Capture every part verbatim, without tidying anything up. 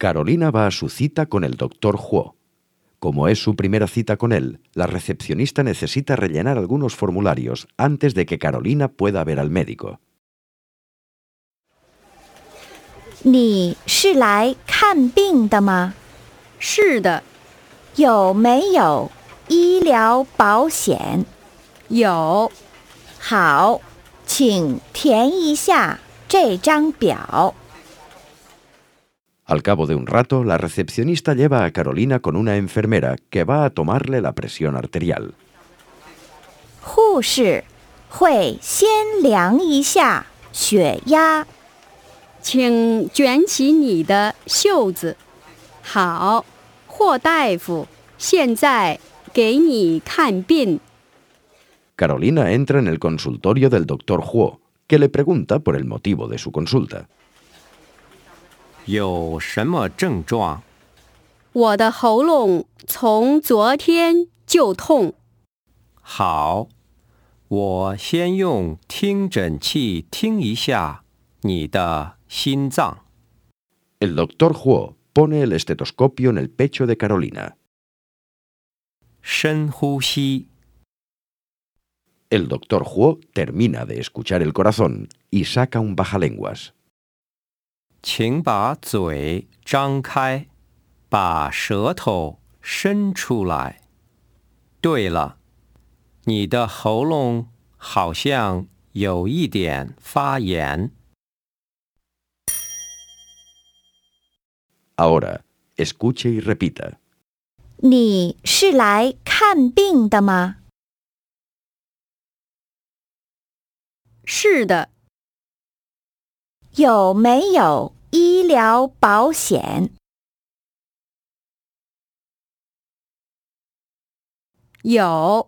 Carolina va a su cita con el doctor Huo. Como es su primera cita con él, la recepcionista necesita rellenar algunos formularios antes de que Carolina pueda ver al médico. 你是来看病的吗？ 是的， 有没有医疗保险？ 有。 好，请填一下这张表。 Al cabo de un rato, la recepcionista lleva a Carolina con una enfermera que va a tomarle la presión arterial. 护士会先量一下血压。 请卷起你的袖子。好，霍大夫，现在给你看病。 Carolina entra en el consultorio del doctor Huo, que le pregunta por el motivo de su consulta. 有什么症状？ 我的喉咙从昨天就痛。 好，我先用听诊器听一下你的心脏。 El doctor Huo pone el estetoscopio en el pecho de Carolina. 深呼吸。 El doctor Huo termina de escuchar el corazón y saca un bajalenguas. 请把嘴张开，把舌头伸出来。对了，你的喉咙好像有一点发炎。 Ahora, escuche y repita. 你是来看病的吗？ 是的， 有没有医疗保险？ 有。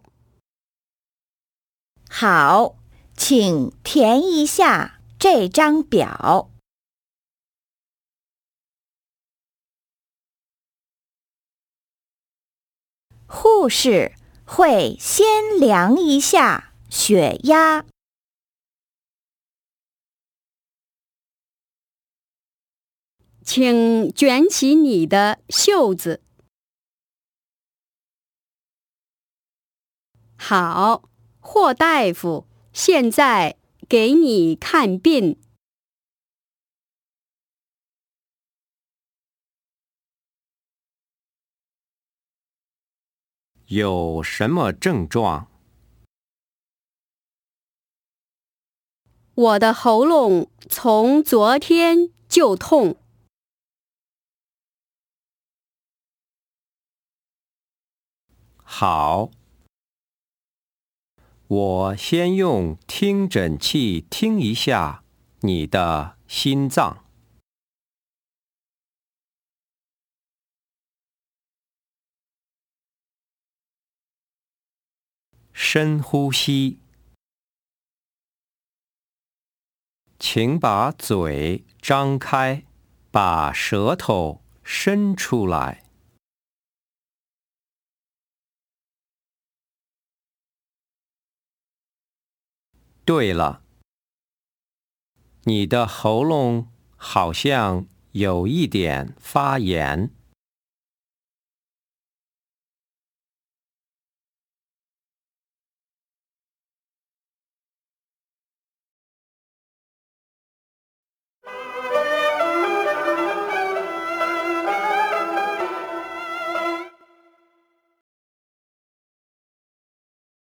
好，请填一下这张表。 护士会先量一下血压。 请卷起你的袖子。好，霍大夫，现在给你看病。 有什么症状？ 我的喉咙从昨天就痛。 好，我先用听诊器听一下你的心脏。 深呼吸。 请把嘴张开，把舌头伸出来。 对了，你的喉咙好像有一点发炎。